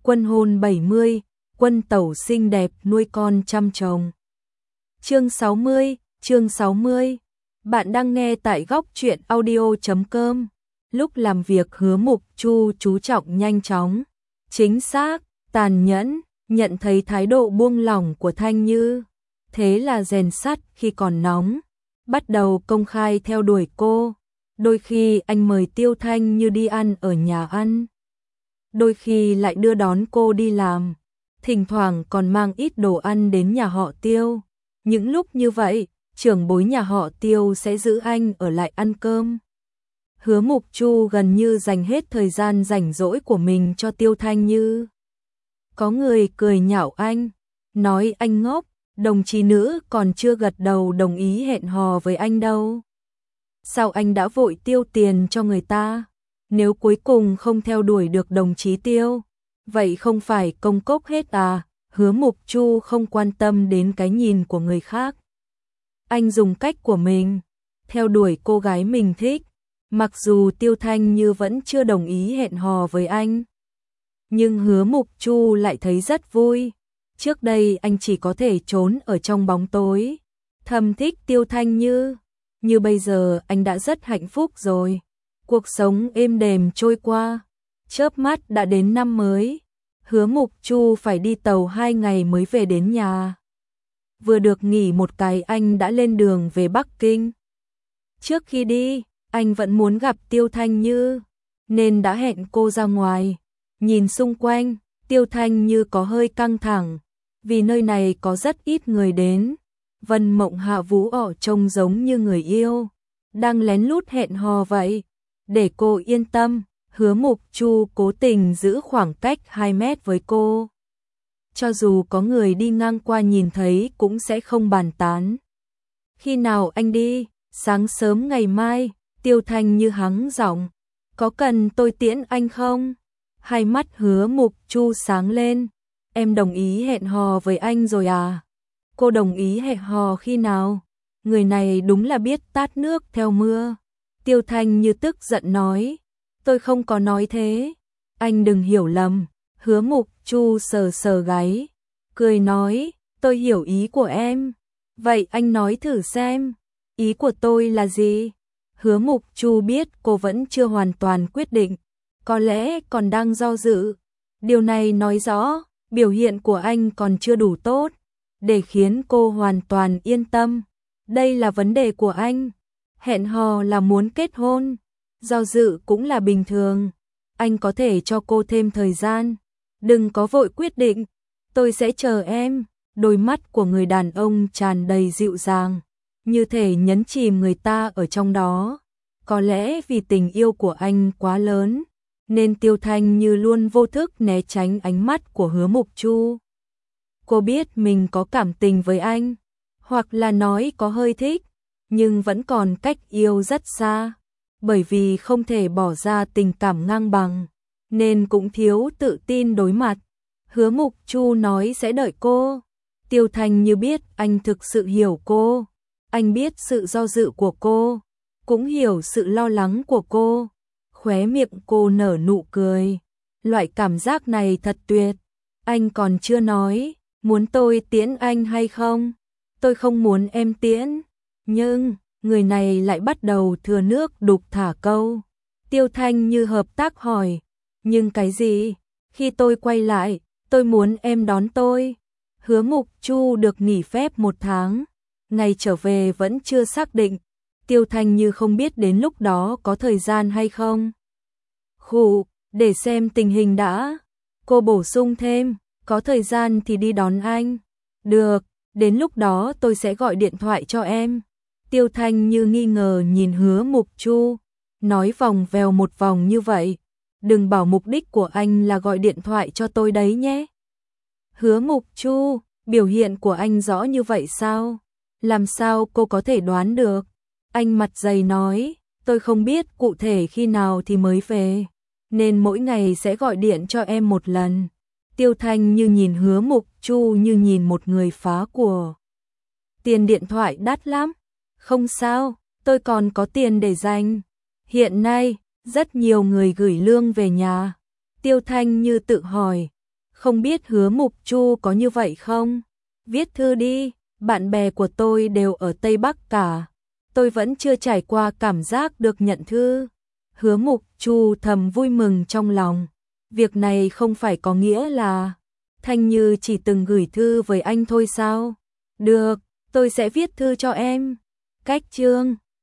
Quân hôn 70, quân tẩu xinh đẹp nuôi con chăm chồng. Chương 60. Bạn đang nghe tại góc truyện audio.com. Lúc làm việc Hứa Mục Chu chú trọng nhanh chóng, chính xác, tàn nhẫn, nhận thấy thái độ buông lỏng của Thanh Như. Thế là rèn sắt khi còn nóng, bắt đầu công khai theo đuổi cô. Đôi khi anh mời Tiêu Thanh Như đi ăn ở nhà ăn, đôi khi lại đưa đón cô đi làm, thỉnh thoảng còn mang ít đồ ăn đến nhà họ Tiêu. Những lúc như vậy, trưởng bối nhà họ Tiêu sẽ giữ anh ở lại ăn cơm. Hứa Mục Chu gần như dành hết thời gian rảnh rỗi của mình cho Tiêu Thanh Như. Có người cười nhạo anh, nói anh ngốc, đồng chí nữ còn chưa gật đầu đồng ý hẹn hò với anh đâu. Sao anh đã vội tiêu tiền cho người ta? Nếu cuối cùng không theo đuổi được đồng chí Tiêu, vậy không phải công cốc hết à? Hứa Mục Chu không quan tâm đến cái nhìn của người khác. Anh dùng cách của mình, theo đuổi cô gái mình thích. Mặc dù Tiêu Thanh Như vẫn chưa đồng ý hẹn hò với anh, nhưng Hứa Mục Chu lại thấy rất vui. Trước đây anh chỉ có thể trốn ở trong bóng tối, thầm thích Tiêu Thanh Như. Như bây giờ anh đã rất hạnh phúc rồi. Cuộc sống êm đềm trôi qua, chớp mắt đã đến năm mới. Hứa Mục Chu phải đi tàu 2 ngày mới về đến nhà. Vừa được nghỉ một cái anh đã lên đường về Bắc Kinh. Trước khi đi, anh vẫn muốn gặp Tiêu Thanh Như, nên đã hẹn cô ra ngoài. Nhìn xung quanh, Tiêu Thanh Như có hơi căng thẳng, vì nơi này có rất ít người đến. Vân Mộng Hạ Vũ ở trông giống như người yêu, đang lén lút hẹn hò vậy. Để cô yên tâm, Hứa Mục Chu cố tình giữ khoảng cách 2 mét với cô. Cho dù có người đi ngang qua nhìn thấy cũng sẽ không bàn tán. Khi nào anh đi? Sáng sớm ngày mai. Tiêu Thanh Như hắng giọng. Có cần tôi tiễn anh không? Hai mắt Hứa Mục Chu sáng lên. Em đồng ý hẹn hò với anh rồi à? Cô đồng ý hẹn hò khi nào? Người này đúng là biết tát nước theo mưa. Tiêu Thanh Như tức giận nói. Tôi không có nói thế. Anh đừng hiểu lầm. Hứa Mục Chu sờ sờ gáy, cười nói. Tôi hiểu ý của em. Vậy anh nói thử xem. Ý của tôi là gì? Hứa Mục Chu biết cô vẫn chưa hoàn toàn quyết định, có lẽ còn đang do dự. Điều này nói rõ biểu hiện của anh còn chưa đủ tốt để khiến cô hoàn toàn yên tâm. Đây là vấn đề của anh. Hẹn hò là muốn kết hôn, do dự cũng là bình thường. Anh có thể cho cô thêm thời gian, đừng có vội quyết định. Tôi sẽ chờ em. Đôi mắt của người đàn ông tràn đầy dịu dàng, như thể nhấn chìm người ta ở trong đó. Có lẽ vì tình yêu của anh quá lớn, nên Tiêu Thanh Như luôn vô thức né tránh ánh mắt của Hứa Mục Chu. Cô biết mình có cảm tình với anh, hoặc là nói có hơi thích, nhưng vẫn còn cách yêu rất xa. Bởi vì không thể bỏ ra tình cảm ngang bằng, nên cũng thiếu tự tin đối mặt. Hứa Mục Chu nói sẽ đợi cô. Tiêu Thanh Như biết anh thực sự hiểu cô. Anh biết sự do dự của cô, cũng hiểu sự lo lắng của cô. Khóe miệng cô nở nụ cười. Loại cảm giác này thật tuyệt. Anh còn chưa nói, muốn tôi tiễn anh hay không? Tôi không muốn em tiễn. Nhưng, người này lại bắt đầu thừa nước đục thả câu. Tiêu Thanh Như hợp tác hỏi, nhưng cái gì? Khi tôi quay lại, tôi muốn em đón tôi. Hứa Mục Chu được nghỉ phép 1 tháng. Ngày trở về vẫn chưa xác định. Tiêu Thanh Như không biết đến lúc đó có thời gian hay không. Khụ, để xem tình hình đã. Cô bổ sung thêm, có thời gian thì đi đón anh. Được, đến lúc đó tôi sẽ gọi điện thoại cho em. Tiêu Thanh Như nghi ngờ nhìn Hứa Mục Chu, nói vòng vèo một vòng như vậy. Đừng bảo mục đích của anh là gọi điện thoại cho tôi đấy nhé. Hứa Mục Chu, biểu hiện của anh rõ như vậy sao? Làm sao cô có thể đoán được? Anh mặt dày nói, tôi không biết cụ thể khi nào thì mới về, nên mỗi ngày sẽ gọi điện cho em 1 lần. Tiêu Thanh Như nhìn Hứa Mục Chu như nhìn một người phá của. Tiền điện thoại đắt lắm. Không sao, tôi còn có tiền để dành. Hiện nay, rất nhiều người gửi lương về nhà. Tiêu Thanh Như tự hỏi, Không biết Hứa Mục Chu có như vậy không? Viết thư đi, bạn bè của tôi đều ở Tây Bắc cả. Tôi vẫn chưa trải qua cảm giác được nhận thư. Hứa Mục Chu thầm vui mừng trong lòng. Việc này không phải có nghĩa là Thanh Như chỉ từng gửi thư với anh thôi sao? Được, tôi sẽ viết thư cho em. Cách chương